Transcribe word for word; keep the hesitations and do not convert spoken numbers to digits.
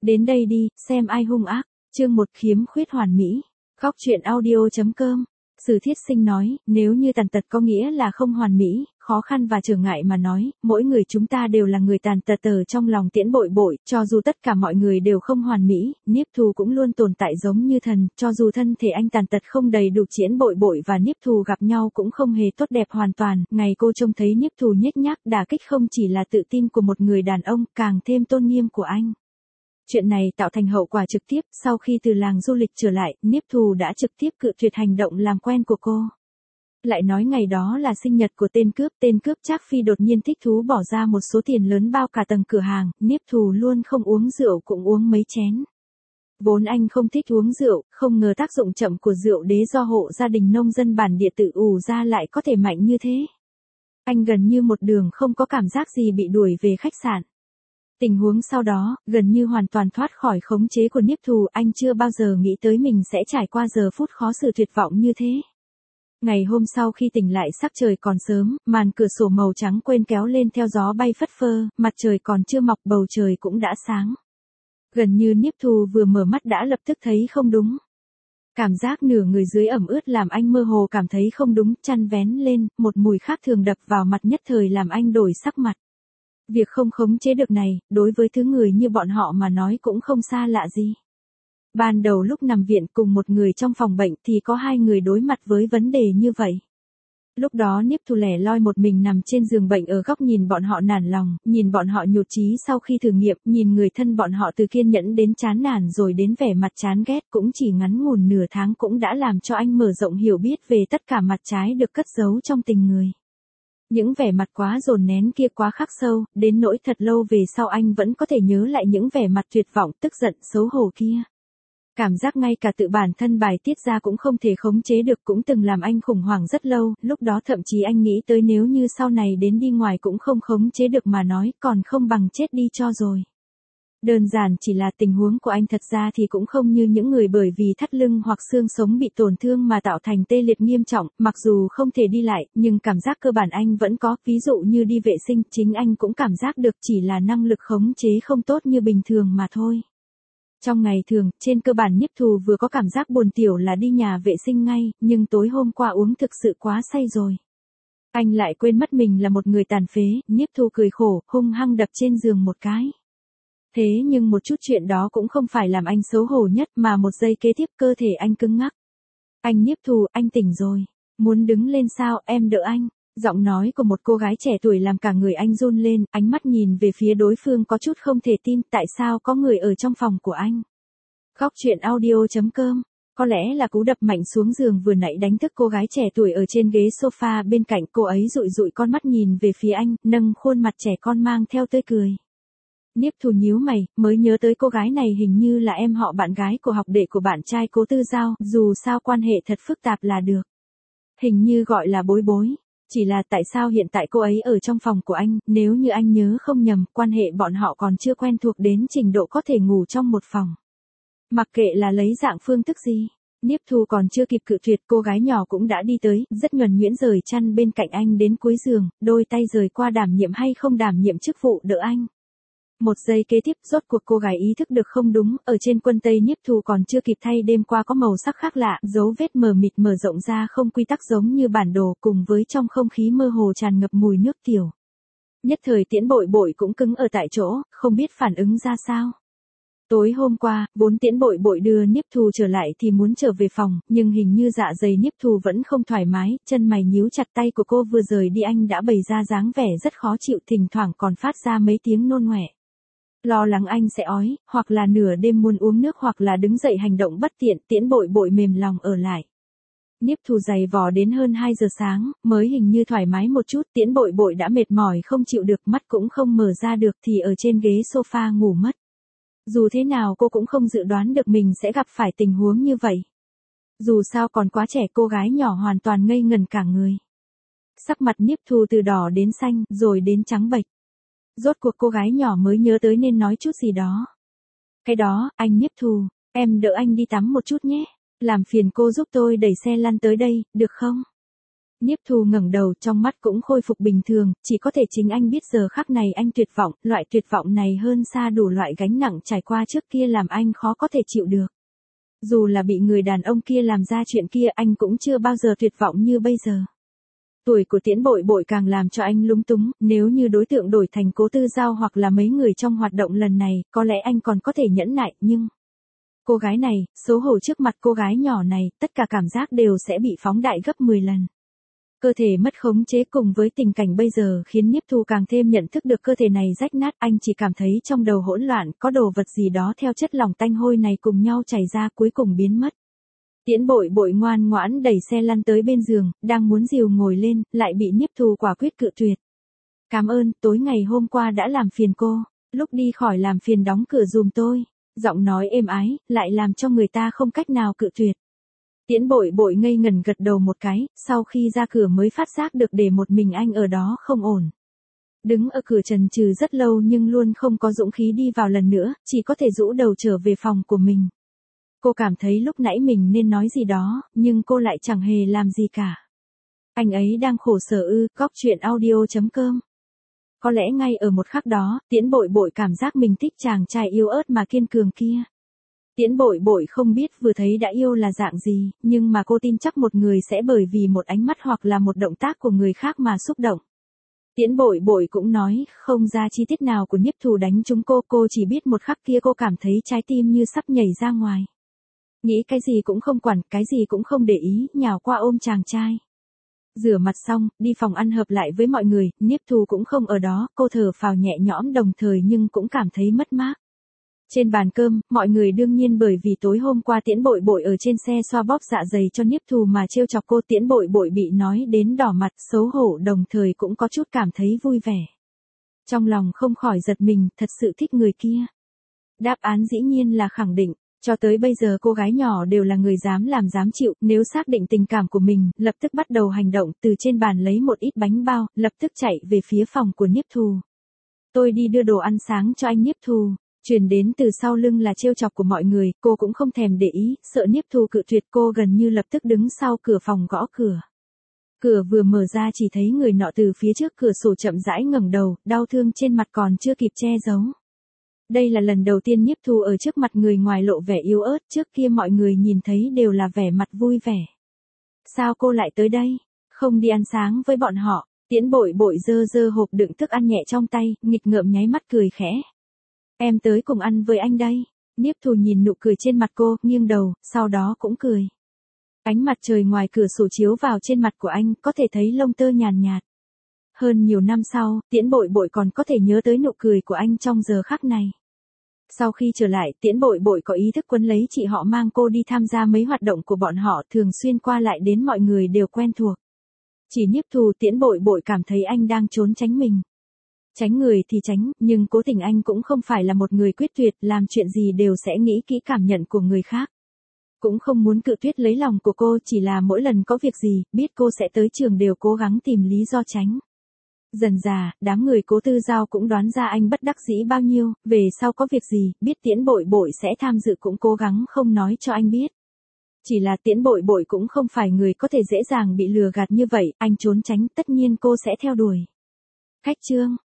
Đến đây đi, xem ai hung ác. Chương một khiếm khuyết hoàn mỹ. Góc truyện audio.com. Sử Thiết Sinh nói, nếu như tàn tật có nghĩa là không hoàn mỹ, khó khăn và trở ngại mà nói, mỗi người chúng ta đều là người tàn tật ở trong lòng Tiễn Bội Bội, cho dù tất cả mọi người đều không hoàn mỹ, Niếp Thù cũng luôn tồn tại giống như thần, cho dù thân thể anh tàn tật không đầy đủ, Tiễn Bội Bội và Niếp Thù gặp nhau cũng không hề tốt đẹp hoàn toàn, ngày cô trông thấy Niếp Thù nhếch nhác, đả kích không chỉ là tự tin của một người đàn ông, càng thêm tôn nghiêm của anh. Chuyện này tạo thành hậu quả trực tiếp, sau khi từ làng du lịch trở lại, Niếp Thù đã trực tiếp cự tuyệt hành động làm quen của cô. Lại nói ngày đó là sinh nhật của tên cướp, tên cướp Trác Phi đột nhiên thích thú bỏ ra một số tiền lớn bao cả tầng cửa hàng, Niếp Thù luôn không uống rượu cũng uống mấy chén. Vốn anh không thích uống rượu, không ngờ tác dụng chậm của rượu đế do hộ gia đình nông dân bản địa tự ủ ra lại có thể mạnh như thế. Anh gần như một đường không có cảm giác gì bị đuổi về khách sạn. Tình huống sau đó, gần như hoàn toàn thoát khỏi khống chế của Niếp Thù, anh chưa bao giờ nghĩ tới mình sẽ trải qua giờ phút khó xử tuyệt vọng như thế. Ngày hôm sau khi tỉnh lại sắc trời còn sớm, màn cửa sổ màu trắng quên kéo lên theo gió bay phất phơ, mặt trời còn chưa mọc bầu trời cũng đã sáng. Gần như Niếp Thù vừa mở mắt đã lập tức thấy không đúng. Cảm giác nửa người dưới ẩm ướt làm anh mơ hồ cảm thấy không đúng, chăn vén lên, một mùi khác thường đập vào mặt nhất thời làm anh đổi sắc mặt. Việc không khống chế được này, đối với thứ người như bọn họ mà nói cũng không xa lạ gì. Ban đầu lúc nằm viện cùng một người trong phòng bệnh thì có hai người đối mặt với vấn đề như vậy. Lúc đó Niếp Thù lẻ loi một mình nằm trên giường bệnh ở góc nhìn bọn họ nản lòng, nhìn bọn họ nhụt chí sau khi thử nghiệm, nhìn người thân bọn họ từ kiên nhẫn đến chán nản rồi đến vẻ mặt chán ghét, cũng chỉ ngắn ngủn nửa tháng cũng đã làm cho anh mở rộng hiểu biết về tất cả mặt trái được cất giấu trong tình người. Những vẻ mặt quá dồn nén kia quá khắc sâu, đến nỗi thật lâu về sau anh vẫn có thể nhớ lại những vẻ mặt tuyệt vọng, tức giận, xấu hổ kia. Cảm giác ngay cả tự bản thân bài tiết ra cũng không thể khống chế được cũng từng làm anh khủng hoảng rất lâu, lúc đó thậm chí anh nghĩ tới nếu như sau này đến đi ngoài cũng không khống chế được mà nói, còn không bằng chết đi cho rồi. Đơn giản chỉ là tình huống của anh thật ra thì cũng không như những người bởi vì thắt lưng hoặc xương sống bị tổn thương mà tạo thành tê liệt nghiêm trọng, mặc dù không thể đi lại, nhưng cảm giác cơ bản anh vẫn có, ví dụ như đi vệ sinh, chính anh cũng cảm giác được, chỉ là năng lực khống chế không tốt như bình thường mà thôi. Trong ngày thường, trên cơ bản Niếp Thù vừa có cảm giác buồn tiểu là đi nhà vệ sinh ngay, nhưng tối hôm qua uống thực sự quá say rồi. Anh lại quên mất mình là một người tàn phế, Niếp Thù cười khổ, hung hăng đập trên giường một cái. Thế nhưng một chút chuyện đó cũng không phải làm anh xấu hổ nhất mà một giây kế tiếp cơ thể anh cứng ngắc. Anh Niếp Thù, anh tỉnh rồi. Muốn đứng lên sao, em đỡ anh. Giọng nói của một cô gái trẻ tuổi làm cả người anh run lên, ánh mắt nhìn về phía đối phương có chút không thể tin, tại sao có người ở trong phòng của anh. Góc truyện audio.com. Có lẽ là cú đập mạnh xuống giường vừa nãy đánh thức cô gái trẻ tuổi ở trên ghế sofa bên cạnh, cô ấy dụi dụi con mắt nhìn về phía anh, nâng khuôn mặt trẻ con mang theo tươi cười. Niếp Thù nhíu mày, mới nhớ tới cô gái này hình như là em họ bạn gái của học đệ của bạn trai Cố Tư Giao, dù sao quan hệ thật phức tạp là được. Hình như gọi là bối bối. Chỉ là tại sao hiện tại cô ấy ở trong phòng của anh, nếu như anh nhớ không nhầm, quan hệ bọn họ còn chưa quen thuộc đến trình độ có thể ngủ trong một phòng. Mặc kệ là lấy dạng phương thức gì, Niếp Thù còn chưa kịp cự tuyệt, cô gái nhỏ cũng đã đi tới, rất nhuần nhuyễn rời chăn bên cạnh anh đến cuối giường, đôi tay rời qua đảm nhiệm hay không đảm nhiệm chức vụ đỡ anh. Một giây kế tiếp, rốt cuộc cô gái ý thức được không đúng, ở trên quân tây Niếp Thù còn chưa kịp thay đêm qua có màu sắc khác lạ, dấu vết mờ mịt mở rộng ra không quy tắc giống như bản đồ, cùng với trong không khí mơ hồ tràn ngập mùi nước tiểu. Nhất thời Tiễn Bội Bội cũng cứng ở tại chỗ, không biết phản ứng ra sao. Tối hôm qua, vốn Tiễn Bội Bội đưa Niếp Thù trở lại thì muốn trở về phòng, nhưng hình như dạ dày Niếp Thù vẫn không thoải mái, chân mày nhíu chặt, tay của cô vừa rời đi anh đã bày ra dáng vẻ rất khó chịu, thỉnh thoảng còn phát ra mấy tiếng nôn ọe. Lo lắng anh sẽ ói, hoặc là nửa đêm muốn uống nước hoặc là đứng dậy hành động bất tiện, Tiễn Bội Bội mềm lòng ở lại. Niếp Thù giày vò đến hơn hai giờ sáng, mới hình như thoải mái một chút, Tiễn Bội Bội đã mệt mỏi không chịu được, mắt cũng không mở ra được thì ở trên ghế sofa ngủ mất. Dù thế nào cô cũng không dự đoán được mình sẽ gặp phải tình huống như vậy. Dù sao còn quá trẻ, cô gái nhỏ hoàn toàn ngây ngần cả người. Sắc mặt Niếp Thù từ đỏ đến xanh, rồi đến trắng bệch. Rốt cuộc cô gái nhỏ mới nhớ tới nên nói chút gì đó. Cái đó, anh Niếp Thù, em đỡ anh đi tắm một chút nhé. Làm phiền cô giúp tôi đẩy xe lăn tới đây, được không? Niếp Thu ngẩng đầu, trong mắt cũng khôi phục bình thường, chỉ có thể chính anh biết giờ khắc này anh tuyệt vọng, loại tuyệt vọng này hơn xa đủ loại gánh nặng trải qua trước kia làm anh khó có thể chịu được. Dù là bị người đàn ông kia làm ra chuyện kia anh cũng chưa bao giờ tuyệt vọng như bây giờ. Tuổi của Tiễn Bội Bội càng làm cho anh lúng túng, nếu như đối tượng đổi thành Cố Tư Giao hoặc là mấy người trong hoạt động lần này, có lẽ anh còn có thể nhẫn nại, nhưng... Cô gái này, xấu hổ trước mặt cô gái nhỏ này, tất cả cảm giác đều sẽ bị phóng đại gấp mười lần. Cơ thể mất khống chế cùng với tình cảnh bây giờ khiến Niếp Thu càng thêm nhận thức được cơ thể này rách nát, anh chỉ cảm thấy trong đầu hỗn loạn, có đồ vật gì đó theo chất lỏng tanh hôi này cùng nhau chảy ra cuối cùng biến mất. Tiễn Bội Bội ngoan ngoãn đẩy xe lăn tới bên giường, đang muốn dìu ngồi lên, lại bị Niếp Thu quả quyết cự tuyệt. Cảm ơn, tối ngày hôm qua đã làm phiền cô, lúc đi khỏi làm phiền đóng cửa giùm tôi. Giọng nói êm ái, lại làm cho người ta không cách nào cự tuyệt. Tiễn Bội Bội ngây ngần gật đầu một cái, sau khi ra cửa mới phát giác được để một mình anh ở đó không ổn. Đứng ở cửa chần chừ rất lâu nhưng luôn không có dũng khí đi vào lần nữa, chỉ có thể rũ đầu trở về phòng của mình. Cô cảm thấy lúc nãy mình nên nói gì đó, nhưng cô lại chẳng hề làm gì cả. Anh ấy đang khổ sở ư, góc chuyện audio chấm com. Có lẽ ngay ở một khắc đó, Tiễn Bội Bội cảm giác mình thích chàng trai yếu ớt mà kiên cường kia. Tiễn Bội Bội không biết vừa thấy đã yêu là dạng gì, nhưng mà cô tin chắc một người sẽ bởi vì một ánh mắt hoặc là một động tác của người khác mà xúc động. Tiễn Bội Bội cũng nói, không ra chi tiết nào của Niếp Thu đánh trúng cô, cô chỉ biết một khắc kia cô cảm thấy trái tim như sắp nhảy ra ngoài. Nghĩ cái gì cũng không quản, cái gì cũng không để ý, nhào qua ôm chàng trai. Rửa mặt xong, đi phòng ăn hợp lại với mọi người, Niếp Thu cũng không ở đó, cô thở phào nhẹ nhõm đồng thời nhưng cũng cảm thấy mất mát. Trên bàn cơm, mọi người đương nhiên bởi vì tối hôm qua Tiễn Bội Bội ở trên xe xoa bóp dạ dày cho Niếp Thu mà trêu chọc cô. Tiễn Bội Bội bị nói đến đỏ mặt, xấu hổ đồng thời cũng có chút cảm thấy vui vẻ. Trong lòng không khỏi giật mình, thật sự thích người kia. Đáp án dĩ nhiên là khẳng định. Cho tới bây giờ cô gái nhỏ đều là người dám làm dám chịu, nếu xác định tình cảm của mình, lập tức bắt đầu hành động, từ trên bàn lấy một ít bánh bao, lập tức chạy về phía phòng của Niếp Thu. Tôi đi đưa đồ ăn sáng cho anh. Niếp Thu, truyền đến từ sau lưng là trêu chọc của mọi người, cô cũng không thèm để ý, sợ Niếp Thu cự tuyệt cô gần như lập tức đứng sau cửa phòng gõ cửa. Cửa vừa mở ra chỉ thấy người nọ từ phía trước cửa sổ chậm rãi ngẩng đầu, đau thương trên mặt còn chưa kịp che giấu. Đây là lần đầu tiên Niếp Thu ở trước mặt người ngoài lộ vẻ yếu ớt, trước kia mọi người nhìn thấy đều là vẻ mặt vui vẻ. Sao cô lại tới đây? Không đi ăn sáng với bọn họ? Tiễn Bội Bội giơ giơ hộp đựng thức ăn nhẹ trong tay, nghịch ngợm nháy mắt cười khẽ. Em tới cùng ăn với anh đây. Niếp Thu nhìn nụ cười trên mặt cô, nghiêng đầu, sau đó cũng cười. Ánh mặt trời ngoài cửa sổ chiếu vào trên mặt của anh, có thể thấy lông tơ nhàn nhạt. Hơn nhiều năm sau, Tiễn Bội Bội còn có thể nhớ tới nụ cười của anh trong giờ khắc này. Sau khi trở lại, Tiễn Bội Bội có ý thức quấn lấy chị họ mang cô đi tham gia mấy hoạt động của bọn họ, thường xuyên qua lại đến mọi người đều quen thuộc. Chỉ Niếp Thu Tiễn Bội Bội cảm thấy anh đang trốn tránh mình. Tránh người thì tránh, nhưng cố tình anh cũng không phải là một người quyết tuyệt, làm chuyện gì đều sẽ nghĩ kỹ cảm nhận của người khác. Cũng không muốn cự tuyệt lấy lòng của cô, chỉ là mỗi lần có việc gì, biết cô sẽ tới trường đều cố gắng tìm lý do tránh. Dần dà, đám người Cố Tư Giao cũng đoán ra anh bất đắc dĩ bao nhiêu, về sau có việc gì, biết Tiễn Bội Bội sẽ tham dự cũng cố gắng không nói cho anh biết. Chỉ là Tiễn Bội Bội cũng không phải người có thể dễ dàng bị lừa gạt như vậy, anh trốn tránh, tất nhiên cô sẽ theo đuổi. Khách trương,